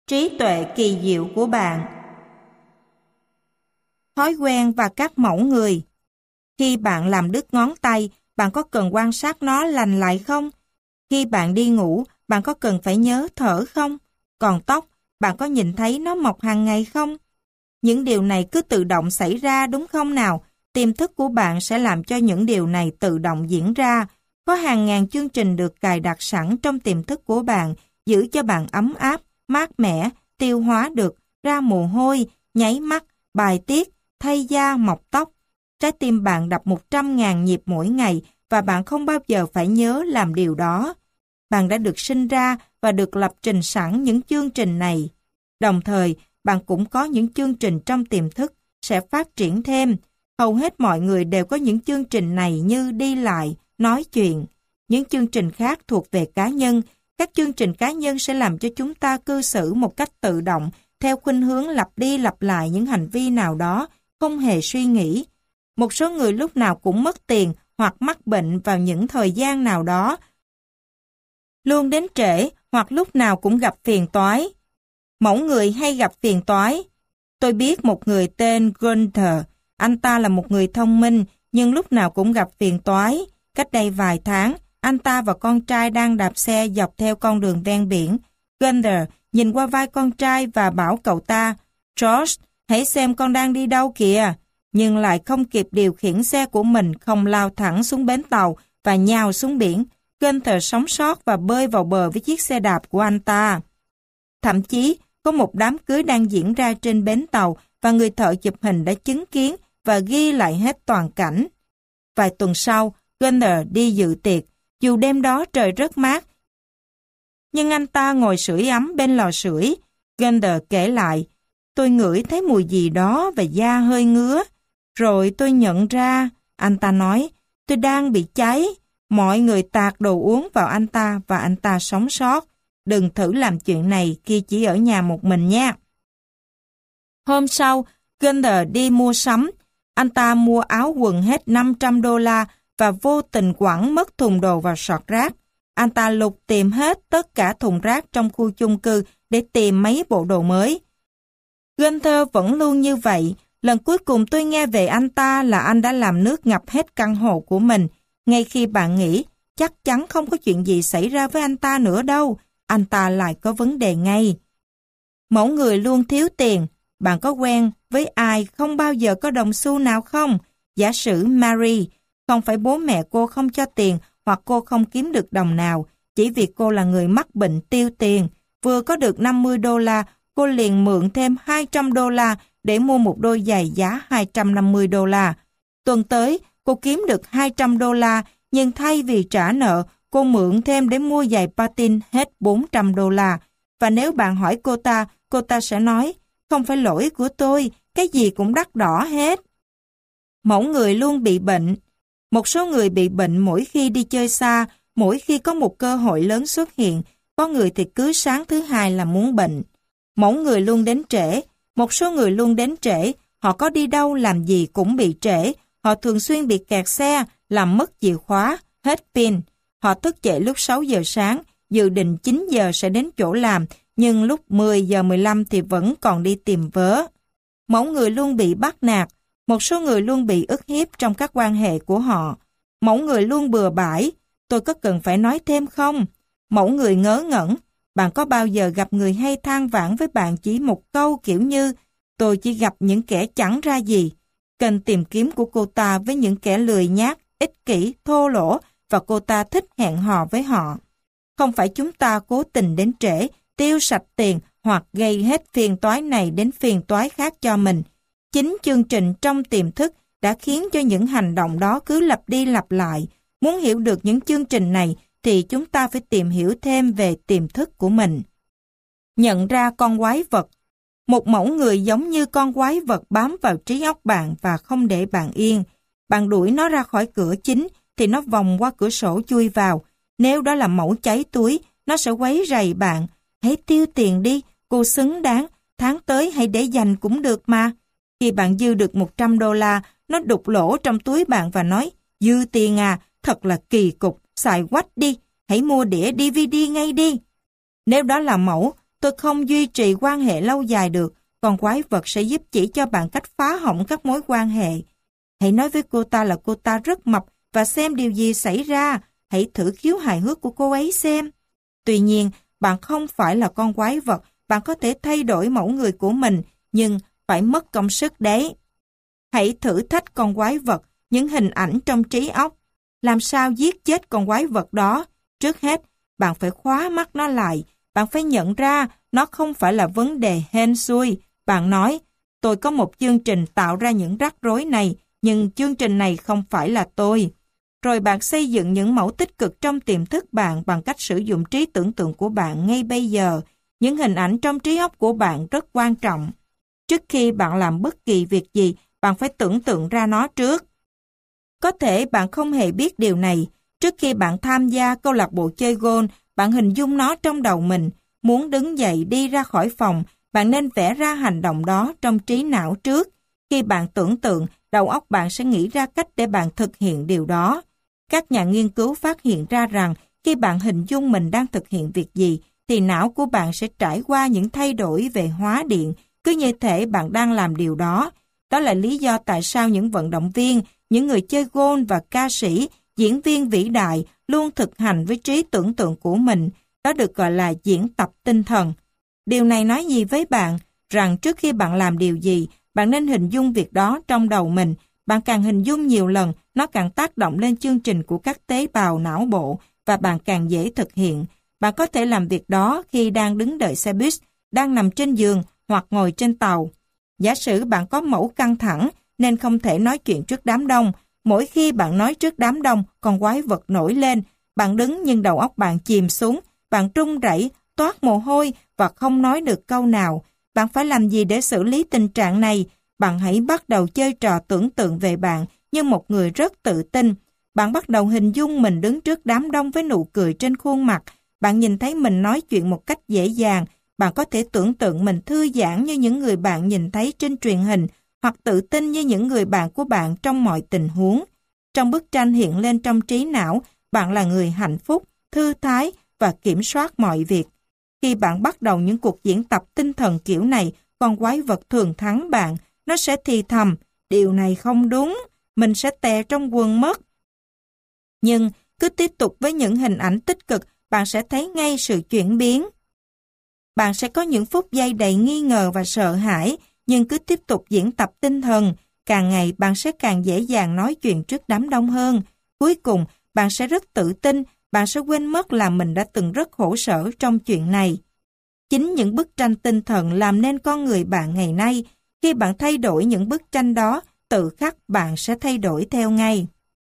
Trí tuệ kỳ diệu của bạn. Thói quen và các mẫu người. Khi bạn làm đứt ngón tay, bạn có cần quan sát nó lành lại không? Khi bạn đi ngủ, bạn có cần phải nhớ thở không? Còn tóc, bạn có nhìn thấy nó mọc hàng ngày không? Những điều này cứ tự động xảy ra đúng không nào? Tiềm thức của bạn sẽ làm cho những điều này tự động diễn ra. Có hàng ngàn chương trình được cài đặt sẵn trong tiềm thức của bạn, giữ cho bạn ấm áp, mát mẻ, tiêu hóa được, ra mồ hôi, nháy mắt, bài tiết, thay da, mọc tóc. Trái tim bạn đập 100.000 nhịp mỗi ngày và bạn không bao giờ phải nhớ làm điều đó. Bạn đã được sinh ra và được lập trình sẵn những chương trình này. Đồng thời, bạn cũng có những chương trình trong tiềm thức sẽ phát triển thêm. Hầu hết mọi người đều có những chương trình này như đi lại, nói chuyện. Những chương trình khác thuộc về cá nhân. Các chương trình cá nhân sẽ làm cho chúng ta cư xử một cách tự động, theo khuynh hướng lặp đi lặp lại những hành vi nào đó, không hề suy nghĩ. Một số người lúc nào cũng mất tiền hoặc mắc bệnh vào những thời gian nào đó, luôn đến trễ hoặc lúc nào cũng gặp phiền toái. Mẫu người hay gặp phiền toái. Tôi biết một người tên Gunther. Anh ta là một người thông minh nhưng lúc nào cũng gặp phiền toái. Cách đây vài tháng, anh ta và con trai đang đạp xe dọc theo con đường ven biển. Gunther nhìn qua vai con trai và bảo cậu ta, George, hãy xem con đang đi đâu kìa. Nhưng lại không kịp điều khiển xe của mình, không lao thẳng xuống bến tàu và nhào xuống biển. Gunther sống sót và bơi vào bờ với chiếc xe đạp của anh ta. Thậm chí, có một đám cưới đang diễn ra trên bến tàu và người thợ chụp hình đã chứng kiến và ghi lại hết toàn cảnh. Vài tuần sau, Gunther đi dự tiệc. Dù đêm đó trời rất mát, nhưng anh ta ngồi sưởi ấm bên lò sưởi. Gunther kể lại, tôi ngửi thấy mùi gì đó và da hơi ngứa. Rồi tôi nhận ra, anh ta nói, tôi đang bị cháy. Mọi người tạt đồ uống vào anh ta và anh ta sống sót. Đừng thử làm chuyện này khi chỉ ở nhà một mình nha. Hôm sau, Gunther đi mua sắm. Anh ta mua áo quần hết $500 và vô tình quẳng mất thùng đồ vào sọt rác. Anh ta lục tìm hết tất cả thùng rác trong khu chung cư để tìm mấy bộ đồ mới. Gunther vẫn luôn như vậy. Lần cuối cùng tôi nghe về anh ta là anh đã làm nước ngập hết căn hộ của mình. Ngay khi bạn nghĩ chắc chắn không có chuyện gì xảy ra với anh ta nữa đâu, anh ta lại có vấn đề ngay. Mẫu người luôn thiếu tiền. Bạn có quen với ai không bao giờ có đồng xu nào không? Giả sử Mary, không phải bố mẹ cô không cho tiền hoặc cô không kiếm được đồng nào, chỉ vì cô là người mắc bệnh tiêu tiền. Vừa có được $50, cô liền mượn thêm $200 để mua một đôi giày giá $250. Tuần tới, cô kiếm được $200, nhưng thay vì trả nợ, cô mượn thêm để mua giày patin hết $400. Và nếu bạn hỏi cô ta sẽ nói, không phải lỗi của tôi, cái gì cũng đắt đỏ hết. Mẫu người luôn bị bệnh. Một số người bị bệnh mỗi khi đi chơi xa, mỗi khi có một cơ hội lớn xuất hiện, có người thì cứ sáng thứ hai là muốn bệnh. Mẫu người luôn đến trễ. Một số người luôn đến trễ, họ có đi đâu làm gì cũng bị trễ. Họ thường xuyên bị kẹt xe, làm mất chìa khóa, hết pin. Họ thức dậy lúc 6 giờ sáng, dự định 9 giờ sẽ đến chỗ làm, nhưng lúc 10 giờ 15 thì vẫn còn đi tìm vớ. Mẫu người luôn bị bắt nạt. Một số người luôn bị ức hiếp trong các quan hệ của họ. Mẫu người luôn bừa bãi. Tôi có cần phải nói thêm không? Mẫu người ngớ ngẩn. Bạn có bao giờ gặp người hay than vãn với bạn chỉ một câu kiểu như tôi chỉ gặp những kẻ chẳng ra gì? Kênh tìm kiếm của cô ta với những kẻ lười nhác, ích kỷ, thô lỗ và cô ta thích hẹn hò với họ. Không phải chúng ta cố tình đến trễ, tiêu sạch tiền hoặc gây hết phiền toái này đến phiền toái khác cho mình. Chính chương trình trong tiềm thức đã khiến cho những hành động đó cứ lặp đi lặp lại. Muốn hiểu được những chương trình này thì chúng ta phải tìm hiểu thêm về tiềm thức của mình. Nhận ra con quái vật. Một mẫu người giống như con quái vật bám vào trí óc bạn và không để bạn yên. Bạn đuổi nó ra khỏi cửa chính thì nó vòng qua cửa sổ chui vào. Nếu đó là mẫu cháy túi, nó sẽ quấy rầy bạn. Hãy tiêu tiền đi, cô xứng đáng, tháng tới hãy để dành cũng được mà. Khi bạn dư được $100, nó đục lỗ trong túi bạn và nói, dư tiền à, thật là kỳ cục, xài quách đi, hãy mua đĩa DVD ngay đi. Nếu đó là mẫu, Tôi không duy trì quan hệ lâu dài được, còn quái vật sẽ giúp chỉ cho bạn cách phá hỏng các mối quan hệ. Hãy nói với cô ta là cô ta rất mập và xem điều gì xảy ra. Hãy thử khiếu hài hước của cô ấy xem. Tuy nhiên, bạn không phải là con quái vật, bạn có thể thay đổi mẫu người của mình, nhưng phải mất công sức đấy. Hãy thử thách con quái vật, những hình ảnh trong trí óc. Làm sao giết chết con quái vật đó? Trước hết, bạn phải khóa mắt nó lại. Bạn phải nhận ra nó không phải là vấn đề hên xui. Bạn nói, tôi có một chương trình tạo ra những rắc rối này, nhưng chương trình này không phải là tôi. Rồi bạn xây dựng những mẫu tích cực trong tiềm thức bạn bằng cách sử dụng trí tưởng tượng của bạn ngay bây giờ. Những hình ảnh trong trí óc của bạn rất quan trọng. Trước khi bạn làm bất kỳ việc gì, bạn phải tưởng tượng ra nó trước. Có thể bạn không hề biết điều này. Trước khi bạn tham gia câu lạc bộ chơi golf, bạn hình dung nó trong đầu mình. Muốn đứng dậy đi ra khỏi phòng, bạn nên vẽ ra hành động đó trong trí não trước. Khi bạn tưởng tượng, đầu óc bạn sẽ nghĩ ra cách để bạn thực hiện điều đó. Các nhà nghiên cứu phát hiện ra rằng khi bạn hình dung mình đang thực hiện việc gì, thì não của bạn sẽ trải qua những thay đổi về hóa điện, cứ như thể bạn đang làm điều đó. Đó là lý do tại sao những vận động viên, những người chơi golf và ca sĩ, diễn viên vĩ đại luôn thực hành với trí tưởng tượng của mình. Đó được gọi là diễn tập tinh thần. Điều này nói gì với bạn? Rằng trước khi bạn làm điều gì, bạn nên hình dung việc đó trong đầu mình. Bạn càng hình dung nhiều lần, nó càng tác động lên chương trình của các tế bào não bộ và bạn càng dễ thực hiện. Bạn có thể làm việc đó khi đang đứng đợi xe buýt, đang nằm trên giường hoặc ngồi trên tàu. Giả sử bạn có mẫu căng thẳng nên không thể nói chuyện trước đám đông. Mỗi khi bạn nói trước đám đông, con quái vật nổi lên. Bạn đứng nhưng đầu óc bạn chìm xuống. Bạn run rẩy, toát mồ hôi và không nói được câu nào. Bạn phải làm gì để xử lý tình trạng này? Bạn hãy bắt đầu chơi trò tưởng tượng về bạn như một người rất tự tin. Bạn bắt đầu hình dung mình đứng trước đám đông với nụ cười trên khuôn mặt. Bạn nhìn thấy mình nói chuyện một cách dễ dàng. Bạn có thể tưởng tượng mình thư giãn như những người bạn nhìn thấy trên truyền hình hoặc tự tin như những người bạn của bạn trong mọi tình huống. Trong bức tranh hiện lên trong trí não, bạn là người hạnh phúc, thư thái và kiểm soát mọi việc. Khi bạn bắt đầu những cuộc diễn tập tinh thần kiểu này, con quái vật thường thắng bạn. Nó sẽ thì thầm, điều này không đúng, mình sẽ tè trong quần mất. Nhưng cứ tiếp tục với những hình ảnh tích cực, bạn sẽ thấy ngay sự chuyển biến. Bạn sẽ có những phút giây đầy nghi ngờ và sợ hãi, nhưng cứ tiếp tục diễn tập tinh thần, càng ngày bạn sẽ càng dễ dàng nói chuyện trước đám đông hơn. Cuối cùng, bạn sẽ rất tự tin, bạn sẽ quên mất là mình đã từng rất khổ sở trong chuyện này. Chính những bức tranh tinh thần làm nên con người bạn ngày nay. Khi bạn thay đổi những bức tranh đó, tự khắc bạn sẽ thay đổi theo ngay.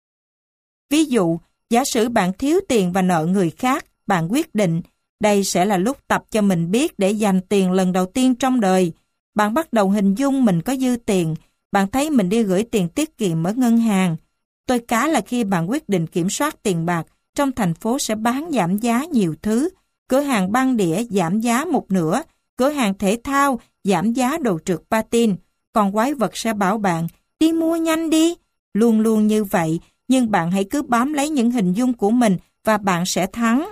Ví dụ, giả sử bạn thiếu tiền và nợ người khác, bạn quyết định, đây sẽ là lúc tập cho mình biết để dành tiền lần đầu tiên trong đời. Bạn bắt đầu hình dung mình có dư tiền, bạn thấy mình đi gửi tiền tiết kiệm ở ngân hàng. Tôi cá là khi bạn quyết định kiểm soát tiền bạc, trong thành phố sẽ bán giảm giá nhiều thứ. Cửa hàng băng đĩa giảm giá một nửa, cửa hàng thể thao giảm giá đồ trượt patin. Còn quái vật sẽ bảo bạn, đi mua nhanh đi. Luôn luôn như vậy, nhưng bạn hãy cứ bám lấy những hình dung của mình và bạn sẽ thắng.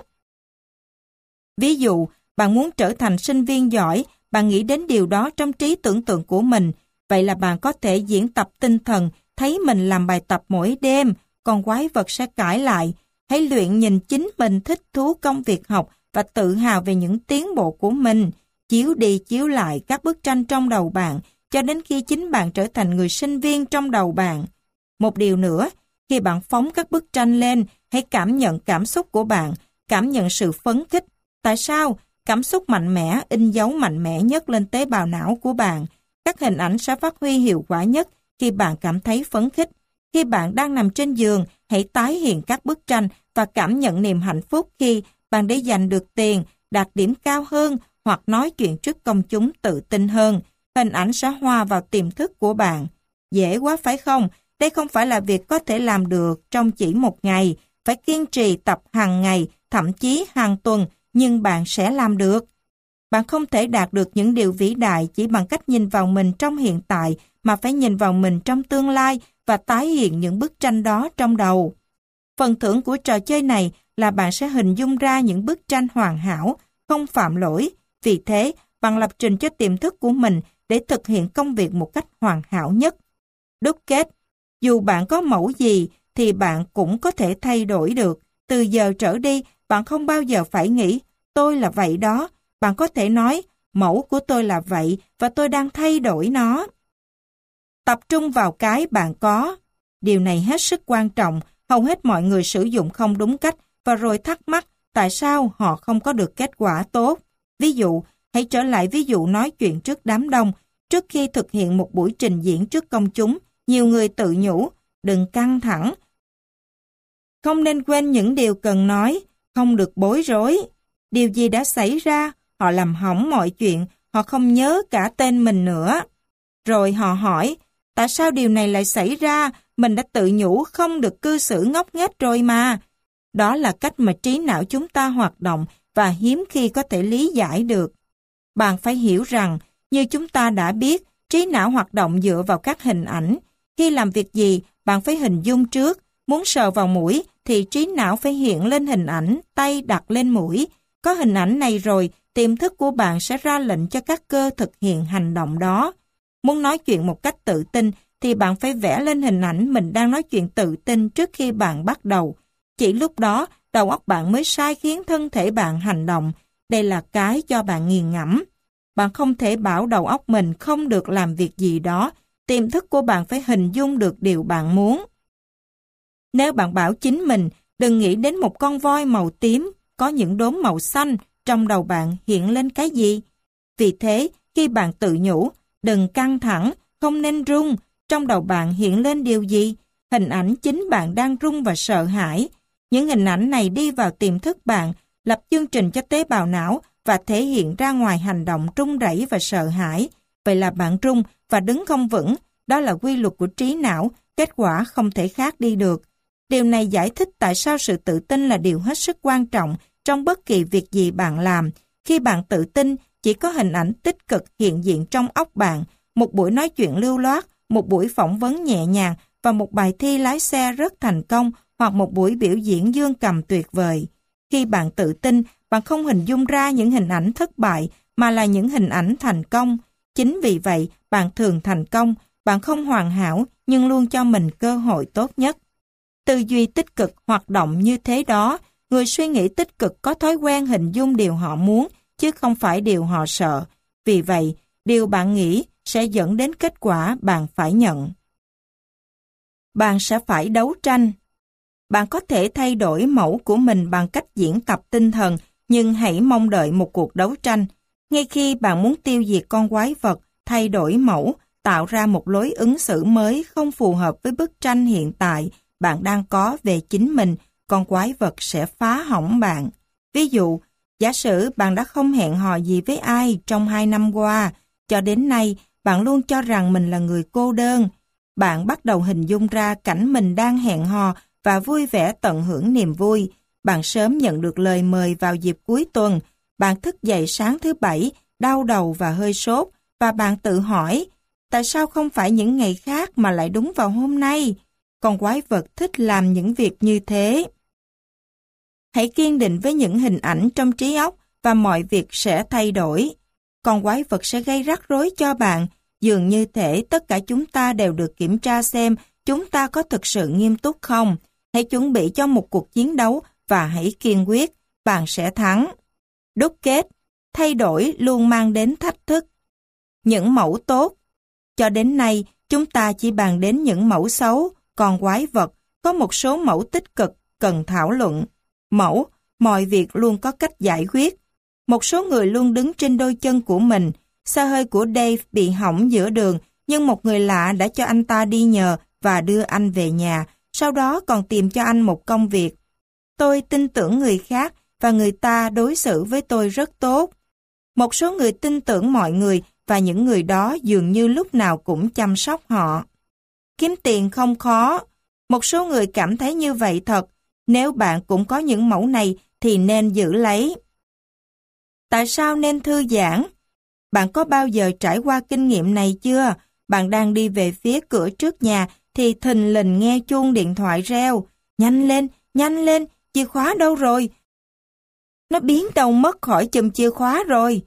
Ví dụ, bạn muốn trở thành sinh viên giỏi, bạn nghĩ đến điều đó trong trí tưởng tượng của mình. Vậy là bạn có thể diễn tập tinh thần, thấy mình làm bài tập mỗi đêm, còn quái vật sẽ cãi lại. Hãy luyện nhìn chính mình thích thú công việc học và tự hào về những tiến bộ của mình. Chiếu đi chiếu lại các bức tranh trong đầu bạn, cho đến khi chính bạn trở thành người sinh viên trong đầu bạn. Một điều nữa, khi bạn phóng các bức tranh lên, hãy cảm nhận cảm xúc của bạn, cảm nhận sự phấn khích. Tại sao? Cảm xúc mạnh mẽ in dấu mạnh mẽ nhất lên tế bào não của bạn. Các hình ảnh sẽ phát huy hiệu quả nhất khi bạn cảm thấy phấn khích. Khi bạn đang nằm trên giường, hãy tái hiện các bức tranh và cảm nhận niềm hạnh phúc khi bạn để giành được tiền, đạt điểm cao hơn hoặc nói chuyện trước công chúng tự tin hơn. Hình ảnh sẽ hòa vào tiềm thức của bạn. Dễ quá phải không? Đây không phải là việc có thể làm được trong chỉ một ngày. Phải kiên trì tập hàng ngày, thậm chí hàng tuần, nhưng bạn sẽ làm được. Bạn không thể đạt được những điều vĩ đại chỉ bằng cách nhìn vào mình trong hiện tại, mà phải nhìn vào mình trong tương lai và tái hiện những bức tranh đó trong đầu. Phần thưởng của trò chơi này là bạn sẽ hình dung ra những bức tranh hoàn hảo, không phạm lỗi. Vì thế, bạn lập trình cho tiềm thức của mình để thực hiện công việc một cách hoàn hảo nhất. Đúc kết, dù bạn có mẫu gì thì bạn cũng có thể thay đổi được. Từ giờ trở đi, bạn không bao giờ phải nghĩ, tôi là vậy đó. Bạn có thể nói, mẫu của tôi là vậy và tôi đang thay đổi nó. Tập trung vào cái bạn có. Điều này hết sức quan trọng, hầu hết mọi người sử dụng không đúng cách và rồi thắc mắc tại sao họ không có được kết quả tốt. Ví dụ, hãy trở lại ví dụ nói chuyện trước đám đông. Trước khi thực hiện một buổi trình diễn trước công chúng, nhiều người tự nhủ, đừng căng thẳng. Không nên quên những điều cần nói, không được bối rối. Điều gì đã xảy ra, họ làm hỏng mọi chuyện, họ không nhớ cả tên mình nữa. Rồi họ hỏi, tại sao điều này lại xảy ra, mình đã tự nhủ không được cư xử ngốc nghếch rồi mà. Đó là cách mà trí não chúng ta hoạt động và hiếm khi có thể lý giải được. Bạn phải hiểu rằng, như chúng ta đã biết, trí não hoạt động dựa vào các hình ảnh. Khi làm việc gì, bạn phải hình dung trước. Muốn sờ vào mũi thì trí não phải hiện lên hình ảnh, tay đặt lên mũi. Có hình ảnh này rồi, tiềm thức của bạn sẽ ra lệnh cho các cơ thực hiện hành động đó. Muốn nói chuyện một cách tự tin thì bạn phải vẽ lên hình ảnh mình đang nói chuyện tự tin trước khi bạn bắt đầu. Chỉ lúc đó, đầu óc bạn mới sai khiến thân thể bạn hành động. Đây là cái cho bạn nghiền ngẫm. Bạn không thể bảo đầu óc mình không được làm việc gì đó. Tiềm thức của bạn phải hình dung được điều bạn muốn. Nếu bạn bảo chính mình, đừng nghĩ đến một con voi màu tím, có những đốm màu xanh, trong đầu bạn hiện lên cái gì? Vì thế, khi bạn tự nhủ, đừng căng thẳng, không nên run, trong đầu bạn hiện lên điều gì? Hình ảnh chính bạn đang run và sợ hãi. Những hình ảnh này đi vào tiềm thức bạn, lập chương trình cho tế bào não và thể hiện ra ngoài hành động run rẩy và sợ hãi. Vậy là bạn run và đứng không vững, đó là quy luật của trí não, kết quả không thể khác đi được. Điều này giải thích tại sao sự tự tin là điều hết sức quan trọng trong bất kỳ việc gì bạn làm. Khi bạn tự tin, chỉ có hình ảnh tích cực hiện diện trong óc bạn, một buổi nói chuyện lưu loát, một buổi phỏng vấn nhẹ nhàng và một bài thi lái xe rất thành công hoặc một buổi biểu diễn dương cầm tuyệt vời. Khi bạn tự tin, bạn không hình dung ra những hình ảnh thất bại mà là những hình ảnh thành công. Chính vì vậy, bạn thường thành công, bạn không hoàn hảo nhưng luôn cho mình cơ hội tốt nhất. Tư duy tích cực hoạt động như thế đó, người suy nghĩ tích cực có thói quen hình dung điều họ muốn chứ không phải điều họ sợ. Vì vậy, điều bạn nghĩ sẽ dẫn đến kết quả bạn phải nhận. Bạn sẽ phải đấu tranh. Bạn có thể thay đổi mẫu của mình bằng cách diễn tập tinh thần, nhưng hãy mong đợi một cuộc đấu tranh. Ngay khi bạn muốn tiêu diệt con quái vật, thay đổi mẫu, tạo ra một lối ứng xử mới không phù hợp với bức tranh hiện tại bạn đang có về chính mình, con quái vật sẽ phá hỏng bạn. Ví dụ, giả sử bạn đã không hẹn hò gì với ai trong 2 năm qua, cho đến nay bạn luôn cho rằng mình là người cô đơn. Bạn bắt đầu hình dung ra cảnh mình đang hẹn hò và vui vẻ tận hưởng niềm vui. Bạn sớm nhận được lời mời vào dịp cuối tuần. Bạn thức dậy sáng thứ Bảy, đau đầu và hơi sốt, và bạn tự hỏi, tại sao không phải những ngày khác mà lại đúng vào hôm nay? Con quái vật thích làm những việc như thế. Hãy kiên định với những hình ảnh trong trí óc và mọi việc sẽ thay đổi. Con quái vật sẽ gây rắc rối cho bạn, dường như thể tất cả chúng ta đều được kiểm tra xem chúng ta có thực sự nghiêm túc không. Hãy chuẩn bị cho một cuộc chiến đấu và hãy kiên quyết, bạn sẽ thắng. Đúc kết, thay đổi luôn mang đến thách thức. Những mẫu tốt. Cho đến nay, chúng ta chỉ bàn đến những mẫu xấu, còn quái vật, có một số mẫu tích cực cần thảo luận. Mẫu, mọi việc luôn có cách giải quyết. Một số người luôn đứng trên đôi chân của mình. Xe hơi của Dave bị hỏng giữa đường, nhưng một người lạ đã cho anh ta đi nhờ và đưa anh về nhà, sau đó còn tìm cho anh một công việc. Tôi tin tưởng người khác và người ta đối xử với tôi rất tốt. Một số người tin tưởng mọi người và những người đó dường như lúc nào cũng chăm sóc họ. Kiếm tiền không khó. Một số người cảm thấy như vậy thật. Nếu bạn cũng có những mẫu này thì nên giữ lấy. Tại sao nên thư giãn? Bạn có bao giờ trải qua kinh nghiệm này chưa? Bạn đang đi về phía cửa trước nhà thì thình lình nghe chuông điện thoại reo. Nhanh lên, chìa khóa đâu rồi? Nó biến đâu mất khỏi chùm chìa khóa rồi.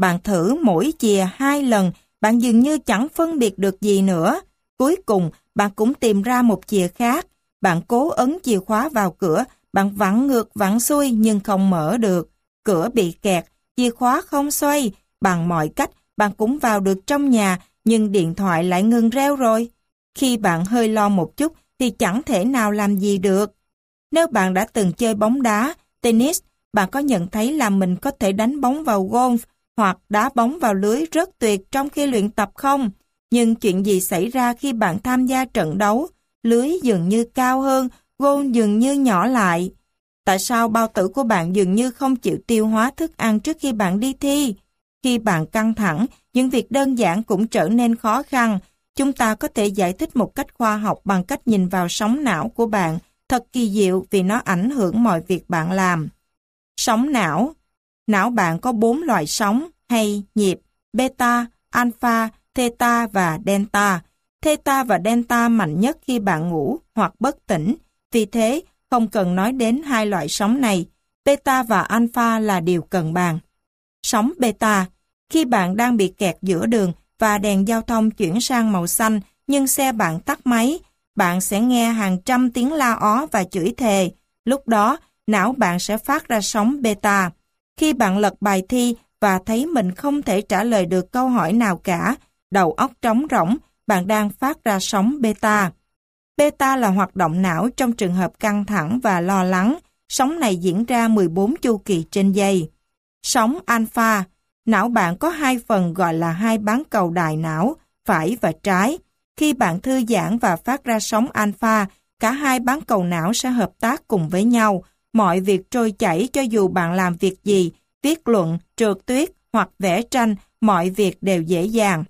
Bạn thử mỗi chìa 2 lần, bạn dường như chẳng phân biệt được gì nữa. Cuối cùng, bạn cũng tìm ra một chìa khác. Bạn cố ấn chìa khóa vào cửa, bạn vặn ngược vặn xuôi nhưng không mở được. Cửa bị kẹt, chìa khóa không xoay. Bằng mọi cách, bạn cũng vào được trong nhà, nhưng điện thoại lại ngừng reo rồi. Khi bạn hơi lo một chút thì chẳng thể nào làm gì được. Nếu bạn đã từng chơi bóng đá, tennis, bạn có nhận thấy là mình có thể đánh bóng vào golf hoặc đá bóng vào lưới rất tuyệt trong khi luyện tập không? Nhưng chuyện gì xảy ra khi bạn tham gia trận đấu? Lưới dường như cao hơn, goal dường như nhỏ lại. Tại sao bao tử của bạn dường như không chịu tiêu hóa thức ăn trước khi bạn đi thi? Khi bạn căng thẳng, những việc đơn giản cũng trở nên khó khăn. Chúng ta có thể giải thích một cách khoa học bằng cách nhìn vào sóng não của bạn. Thật kỳ diệu vì nó ảnh hưởng mọi việc bạn làm. Sóng não. Não bạn có 4 loại sóng hay nhịp: beta, alpha, theta và delta. Theta và delta mạnh nhất khi bạn ngủ hoặc bất tỉnh. Vì thế, không cần nói đến 2 loại sóng này. Beta và alpha là điều cần bàn. Sóng beta. Khi bạn đang bị kẹt giữa đường và đèn giao thông chuyển sang màu xanh nhưng xe bạn tắt máy, bạn sẽ nghe hàng trăm tiếng la ó và chửi thề. Lúc đó, não bạn sẽ phát ra sóng beta. Khi bạn lật bài thi và thấy mình không thể trả lời được câu hỏi nào cả, đầu óc trống rỗng, bạn đang phát ra sóng beta. Beta là hoạt động não trong trường hợp căng thẳng và lo lắng. Sóng này diễn ra 14 chu kỳ trên giây. Sóng alpha. Não bạn có 2 phần gọi là 2 bán cầu đại não, phải và trái. Khi bạn thư giãn và phát ra sóng alpha, cả 2 bán cầu não sẽ hợp tác cùng với nhau. Mọi việc trôi chảy cho dù bạn làm việc gì, viết luận, trượt tuyết hoặc vẽ tranh, mọi việc đều dễ dàng.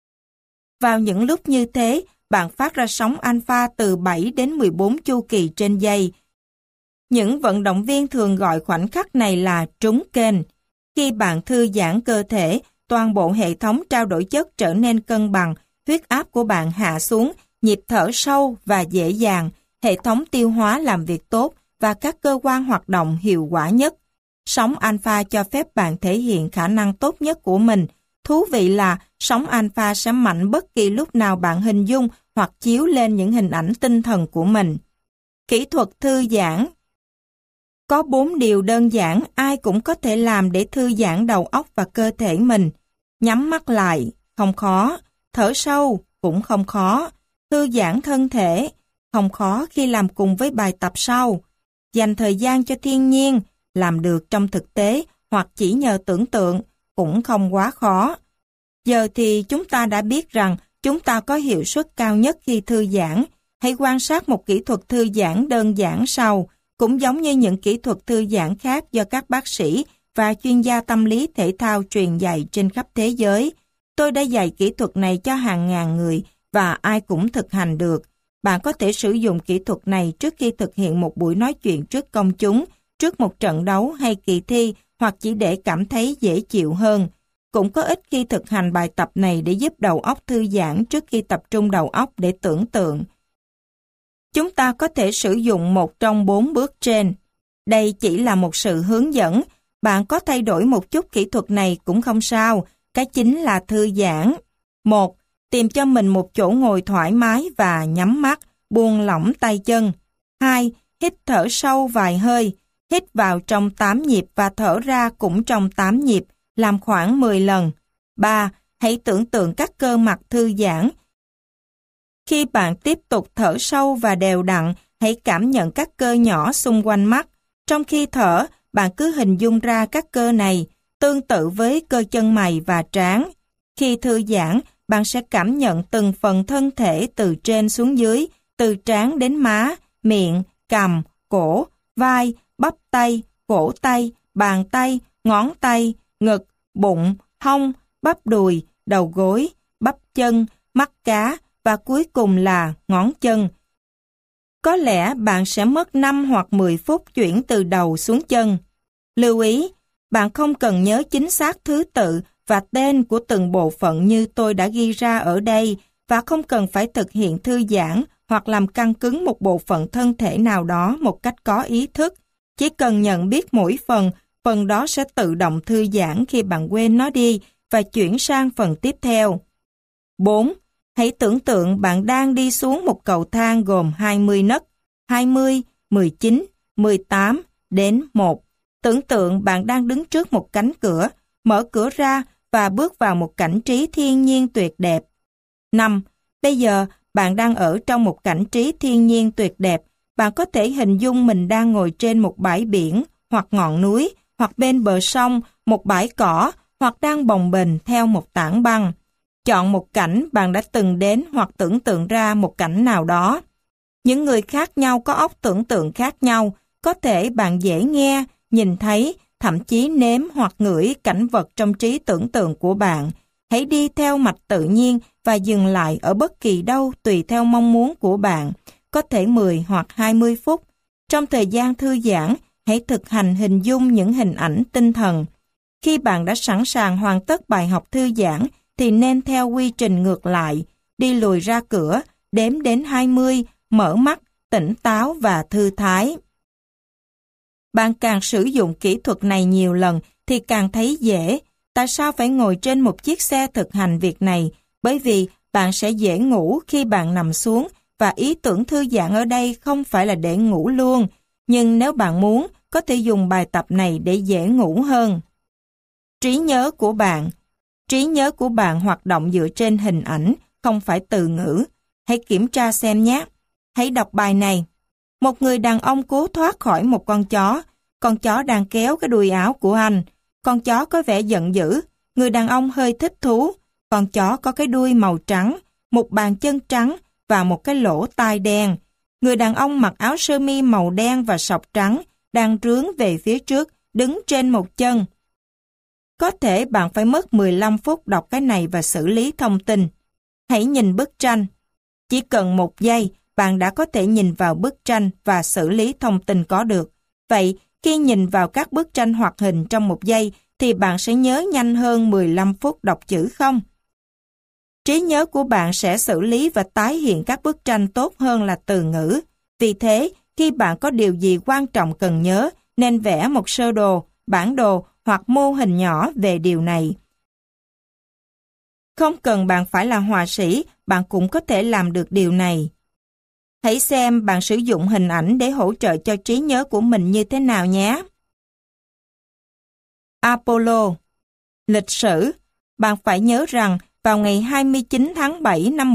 Vào những lúc như thế, bạn phát ra sóng alpha từ 7 đến 14 chu kỳ trên giây. Những vận động viên thường gọi khoảnh khắc này là trúng kênh. Khi bạn thư giãn cơ thể, toàn bộ hệ thống trao đổi chất trở nên cân bằng, huyết áp của bạn hạ xuống, nhịp thở sâu và dễ dàng, hệ thống tiêu hóa làm việc tốt và các cơ quan hoạt động hiệu quả nhất. Sóng alpha cho phép bạn thể hiện khả năng tốt nhất của mình. Thú vị là sóng alpha sẽ mạnh bất kỳ lúc nào bạn hình dung hoặc chiếu lên những hình ảnh tinh thần của mình. Kỹ thuật thư giãn. Có 4 điều đơn giản ai cũng có thể làm để thư giãn đầu óc và cơ thể mình. Nhắm mắt lại, không khó. Thở sâu, cũng không khó. Thư giãn thân thể, không khó khi làm cùng với bài tập sau. Dành thời gian cho thiên nhiên, làm được trong thực tế hoặc chỉ nhờ tưởng tượng, cũng không quá khó. Giờ thì chúng ta đã biết rằng chúng ta có hiệu suất cao nhất khi thư giãn. Hãy quan sát một kỹ thuật thư giãn đơn giản sau. Cũng giống như những kỹ thuật thư giãn khác do các bác sĩ và chuyên gia tâm lý thể thao truyền dạy trên khắp thế giới. Tôi đã dạy kỹ thuật này cho hàng ngàn người và ai cũng thực hành được. Bạn có thể sử dụng kỹ thuật này trước khi thực hiện một buổi nói chuyện trước công chúng, trước một trận đấu hay kỳ thi hoặc chỉ để cảm thấy dễ chịu hơn. Cũng có ích khi thực hành bài tập này để giúp đầu óc thư giãn trước khi tập trung đầu óc để tưởng tượng. Chúng ta có thể sử dụng một trong 4 bước trên. Đây chỉ là một sự hướng dẫn. Bạn có thay đổi một chút kỹ thuật này cũng không sao. Cái chính là thư giãn. 1. Tìm cho mình một chỗ ngồi thoải mái và nhắm mắt, buông lỏng tay chân. 2. Hít thở sâu vài hơi. Hít vào trong 8 nhịp và thở ra cũng trong 8 nhịp, làm khoảng 10 lần. 3. Hãy tưởng tượng các cơ mặt thư giãn. Khi bạn tiếp tục thở sâu và đều đặn, hãy cảm nhận các cơ nhỏ xung quanh mắt. Trong khi thở, bạn cứ hình dung ra các cơ này, tương tự với cơ chân mày và trán. Khi thư giãn, bạn sẽ cảm nhận từng phần thân thể từ trên xuống dưới, từ trán đến má, miệng, cằm, cổ, vai, bắp tay, cổ tay, bàn tay, ngón tay, ngực, bụng, hông, bắp đùi, đầu gối, bắp chân, mắt cá và cuối cùng là ngón chân. Có lẽ bạn sẽ mất 5 hoặc 10 phút chuyển từ đầu xuống chân. Lưu ý, bạn không cần nhớ chính xác thứ tự và tên của từng bộ phận như tôi đã ghi ra ở đây và không cần phải thực hiện thư giãn hoặc làm căng cứng một bộ phận thân thể nào đó một cách có ý thức. Chỉ cần nhận biết mỗi phần phần đó sẽ tự động thư giãn khi bạn quên nó đi và chuyển sang phần tiếp theo. 4. Hãy tưởng tượng bạn đang đi xuống một cầu thang gồm 20 nấc, 20, 19, 18 đến 1. Tưởng tượng bạn đang đứng trước một cánh cửa, mở cửa ra và bước vào một cảnh trí thiên nhiên tuyệt đẹp. 5. Bây giờ bạn đang ở trong một cảnh trí thiên nhiên tuyệt đẹp. Bạn có thể hình dung mình đang ngồi trên một bãi biển, hoặc ngọn núi, hoặc bên bờ sông, một bãi cỏ, hoặc đang bồng bềnh theo một tảng băng. Chọn một cảnh bạn đã từng đến hoặc tưởng tượng ra một cảnh nào đó. Những người khác nhau có óc tưởng tượng khác nhau, có thể bạn dễ nghe, nhìn thấy, thậm chí nếm hoặc ngửi cảnh vật trong trí tưởng tượng của bạn. Hãy đi theo mạch tự nhiên và dừng lại ở bất kỳ đâu tùy theo mong muốn của bạn, có thể 10 hoặc 20 phút. Trong thời gian thư giãn, hãy thực hành hình dung những hình ảnh tinh thần. Khi bạn đã sẵn sàng hoàn tất bài học thư giãn, thì nên theo quy trình ngược lại, đi lùi ra cửa, đếm đến 20, mở mắt, tỉnh táo và thư thái. Bạn càng sử dụng kỹ thuật này nhiều lần thì càng thấy dễ. Tại sao phải ngồi trên một chiếc xe thực hành việc này? Bởi vì bạn sẽ dễ ngủ khi bạn nằm xuống và ý tưởng thư giãn ở đây không phải là để ngủ luôn. Nhưng nếu bạn muốn, có thể dùng bài tập này để dễ ngủ hơn. Trí nhớ của bạn. Trí nhớ của bạn hoạt động dựa trên hình ảnh, không phải từ ngữ. Hãy kiểm tra xem nhé. Hãy đọc bài này. Một người đàn ông cố thoát khỏi một con chó. Con chó đang kéo cái đuôi áo của anh. Con chó có vẻ giận dữ. Người đàn ông hơi thích thú. Con chó có cái đuôi màu trắng, một bàn chân trắng và một cái lỗ tai đen. Người đàn ông mặc áo sơ mi màu đen và sọc trắng, đang rướn về phía trước, đứng trên một chân. Có thể bạn phải mất 15 phút đọc cái này và xử lý thông tin. Hãy nhìn bức tranh. Chỉ cần 1 giây, bạn đã có thể nhìn vào bức tranh và xử lý thông tin có được. Vậy, khi nhìn vào các bức tranh hoạt hình trong 1 giây, thì bạn sẽ nhớ nhanh hơn 15 phút đọc chữ không? Trí nhớ của bạn sẽ xử lý và tái hiện các bức tranh tốt hơn là từ ngữ. Vì thế, khi bạn có điều gì quan trọng cần nhớ, nên vẽ một sơ đồ, bản đồ hoặc mô hình nhỏ về điều này. Không cần bạn phải là họa sĩ, bạn cũng có thể làm được điều này. Hãy xem bạn sử dụng hình ảnh để hỗ trợ cho trí nhớ của mình như thế nào nhé. Apollo. Lịch sử. Bạn phải nhớ rằng vào ngày 29 tháng 7 năm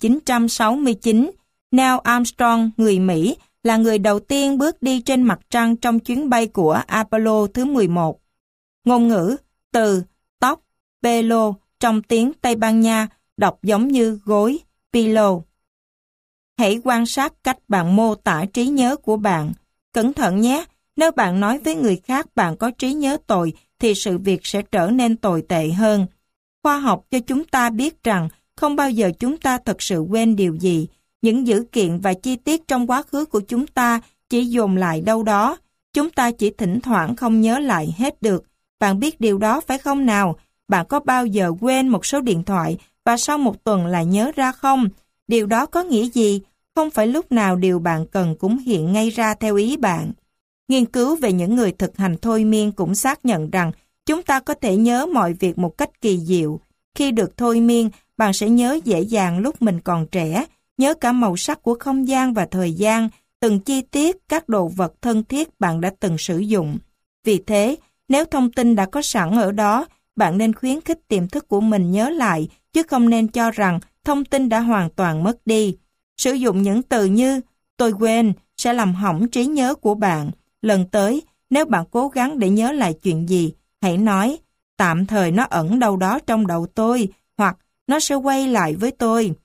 1969, Neil Armstrong, người Mỹ, là người đầu tiên bước đi trên mặt trăng trong chuyến bay của Apollo thứ 11. Ngôn ngữ, từ, tóc, pelo trong tiếng Tây Ban Nha đọc giống như gối, pillow. Hãy quan sát cách bạn mô tả trí nhớ của bạn. Cẩn thận nhé, nếu bạn nói với người khác bạn có trí nhớ tồi thì sự việc sẽ trở nên tồi tệ hơn. Khoa học cho chúng ta biết rằng không bao giờ chúng ta thật sự quên điều gì. Những dữ kiện và chi tiết trong quá khứ của chúng ta chỉ dồn lại đâu đó. Chúng ta chỉ thỉnh thoảng không nhớ lại hết được. Bạn biết điều đó phải không nào? Bạn có bao giờ quên một số điện thoại và sau một tuần lại nhớ ra không? Điều đó có nghĩa gì? Không phải lúc nào điều bạn cần cũng hiện ngay ra theo ý bạn. Nghiên cứu về những người thực hành thôi miên cũng xác nhận rằng chúng ta có thể nhớ mọi việc một cách kỳ diệu. Khi được thôi miên, bạn sẽ nhớ dễ dàng lúc mình còn trẻ, nhớ cả màu sắc của không gian và thời gian, từng chi tiết các đồ vật thân thiết bạn đã từng sử dụng. Vì thế, nếu thông tin đã có sẵn ở đó, bạn nên khuyến khích tiềm thức của mình nhớ lại, chứ không nên cho rằng thông tin đã hoàn toàn mất đi. Sử dụng những từ như tôi quên sẽ làm hỏng trí nhớ của bạn. Lần tới, nếu bạn cố gắng để nhớ lại chuyện gì, hãy nói tạm thời nó ẩn đâu đó trong đầu tôi, hoặc nó sẽ quay lại với tôi.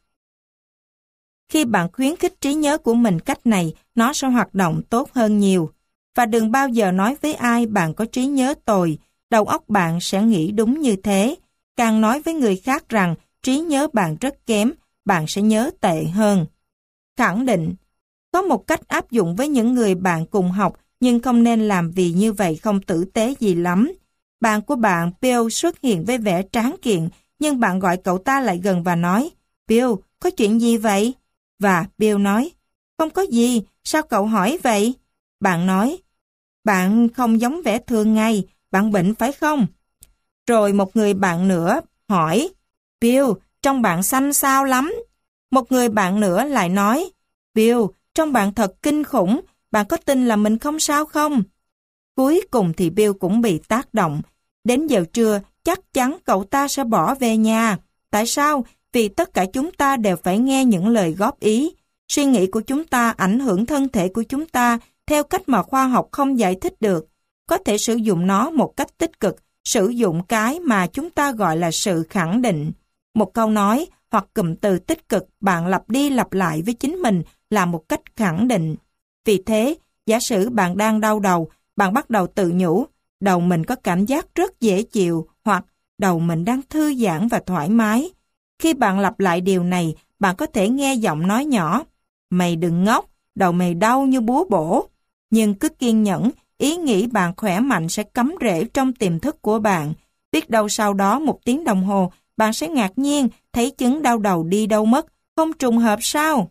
Khi bạn khuyến khích trí nhớ của mình cách này, nó sẽ hoạt động tốt hơn nhiều. Và đừng bao giờ nói với ai bạn có trí nhớ tồi, đầu óc bạn sẽ nghĩ đúng như thế. Càng nói với người khác rằng trí nhớ bạn rất kém, bạn sẽ nhớ tệ hơn. Khẳng định. Có một cách áp dụng với những người bạn cùng học, nhưng không nên làm vì như vậy không tử tế gì lắm. Bạn của bạn, Bill, xuất hiện với vẻ tráng kiện, nhưng bạn gọi cậu ta lại gần và nói, Bill, có chuyện gì vậy? Và Bill nói, không có gì, sao cậu hỏi vậy? Bạn nói, bạn không giống vẻ thường ngày, bạn bệnh phải không? Rồi một người bạn nữa hỏi, Bill, trông bạn xanh xao lắm. Một người bạn nữa lại nói, Bill, trông bạn thật kinh khủng, bạn có tin là mình không sao không? Cuối cùng thì Bill cũng bị tác động. Đến giờ trưa, chắc chắn cậu ta sẽ bỏ về nhà. Tại sao? Vì tất cả chúng ta đều phải nghe những lời góp ý. Suy nghĩ của chúng ta ảnh hưởng thân thể của chúng ta theo cách mà khoa học không giải thích được. Có thể sử dụng nó một cách tích cực, sử dụng cái mà chúng ta gọi là sự khẳng định. Một câu nói hoặc cụm từ tích cực bạn lặp đi lặp lại với chính mình là một cách khẳng định. Vì thế, giả sử bạn đang đau đầu, bạn bắt đầu tự nhủ, đầu mình có cảm giác rất dễ chịu hoặc đầu mình đang thư giãn và thoải mái. Khi bạn lặp lại điều này, bạn có thể nghe giọng nói nhỏ, mày đừng ngốc, đầu mày đau như búa bổ. Nhưng cứ kiên nhẫn, ý nghĩ bạn khỏe mạnh sẽ cắm rễ trong tiềm thức của bạn. Biết đâu sau đó 1 tiếng đồng hồ, bạn sẽ ngạc nhiên thấy chứng đau đầu đi đâu mất, không trùng hợp sao?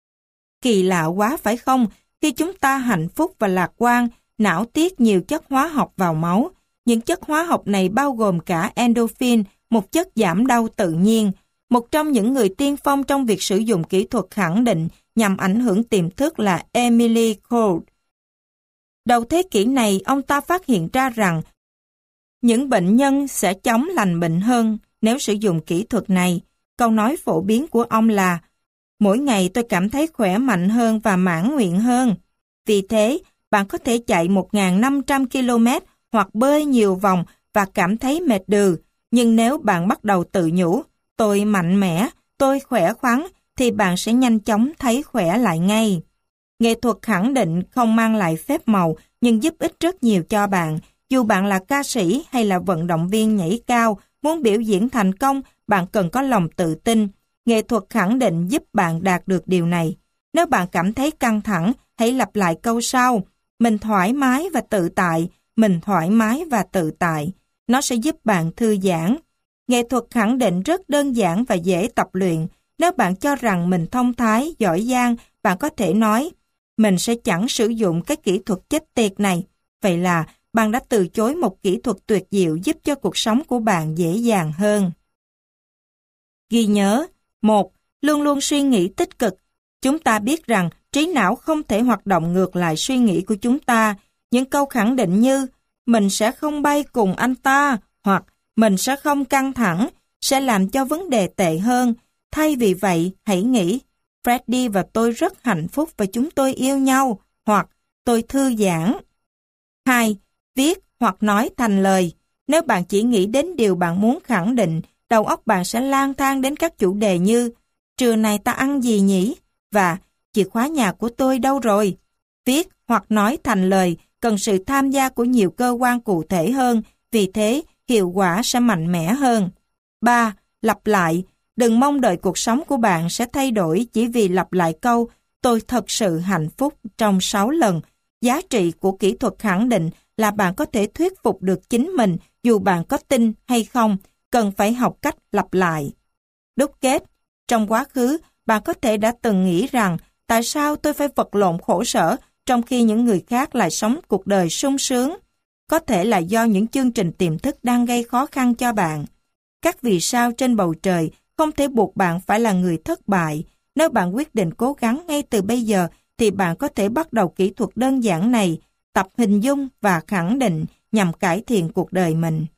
Kỳ lạ quá phải không? Khi chúng ta hạnh phúc và lạc quan, não tiết nhiều chất hóa học vào máu. Những chất hóa học này bao gồm cả endorphin, một chất giảm đau tự nhiên. Một trong những người tiên phong trong việc sử dụng kỹ thuật khẳng định nhằm ảnh hưởng tiềm thức là Emily Cold. Đầu thế kỷ này, ông ta phát hiện ra rằng những bệnh nhân sẽ chóng lành bệnh hơn nếu sử dụng kỹ thuật này. Câu nói phổ biến của ông là mỗi ngày tôi cảm thấy khỏe mạnh hơn và mãn nguyện hơn. Vì thế, bạn có thể chạy 1.500 km hoặc bơi nhiều vòng và cảm thấy mệt đừ. Nhưng nếu bạn bắt đầu tự nhủ, tôi mạnh mẽ, tôi khỏe khoắn, thì bạn sẽ nhanh chóng thấy khỏe lại ngay. Nghệ thuật khẳng định không mang lại phép màu, nhưng giúp ích rất nhiều cho bạn. Dù bạn là ca sĩ hay là vận động viên nhảy cao, muốn biểu diễn thành công, bạn cần có lòng tự tin. Nghệ thuật khẳng định giúp bạn đạt được điều này. Nếu bạn cảm thấy căng thẳng, hãy lặp lại câu sau, mình thoải mái và tự tại, mình thoải mái và tự tại. Nó sẽ giúp bạn thư giãn. Nghệ thuật khẳng định rất đơn giản và dễ tập luyện. Nếu bạn cho rằng mình thông thái, giỏi giang, bạn có thể nói, mình sẽ chẳng sử dụng cái kỹ thuật chết tiệt này. Vậy là bạn đã từ chối một kỹ thuật tuyệt diệu giúp cho cuộc sống của bạn dễ dàng hơn. Ghi nhớ, 1. Luôn luôn suy nghĩ tích cực. Chúng ta biết rằng trí não không thể hoạt động ngược lại suy nghĩ của chúng ta. Những câu khẳng định như mình sẽ không bay cùng anh ta hoặc mình sẽ không căng thẳng sẽ làm cho vấn đề tệ hơn. Thay vì vậy, hãy nghĩ Freddie và tôi rất hạnh phúc và chúng tôi yêu nhau hoặc tôi thư giãn. 2. Viết hoặc nói thành lời. Nếu bạn chỉ nghĩ đến điều bạn muốn khẳng định, đầu óc bạn sẽ lang thang đến các chủ đề như trưa nay ta ăn gì nhỉ? Và chìa khóa nhà của tôi đâu rồi? Viết hoặc nói thành lời cần sự tham gia của nhiều cơ quan cụ thể hơn, vì thế hiệu quả sẽ mạnh mẽ hơn. 3. Lặp lại. Đừng mong đợi cuộc sống của bạn sẽ thay đổi chỉ vì lặp lại câu tôi thật sự hạnh phúc trong 6 lần. Giá trị của kỹ thuật khẳng định là bạn có thể thuyết phục được chính mình dù bạn có tin hay không, cần phải học cách lặp lại. Đúc kết. Trong quá khứ, bạn có thể đã từng nghĩ rằng tại sao tôi phải vật lộn khổ sở trong khi những người khác lại sống cuộc đời sung sướng? Có thể là do những chương trình tiềm thức đang gây khó khăn cho bạn. Các vì sao trên bầu trời không thể buộc bạn phải là người thất bại. Nếu bạn quyết định cố gắng ngay từ bây giờ, thì bạn có thể bắt đầu kỹ thuật đơn giản này, tập hình dung và khẳng định nhằm cải thiện cuộc đời mình.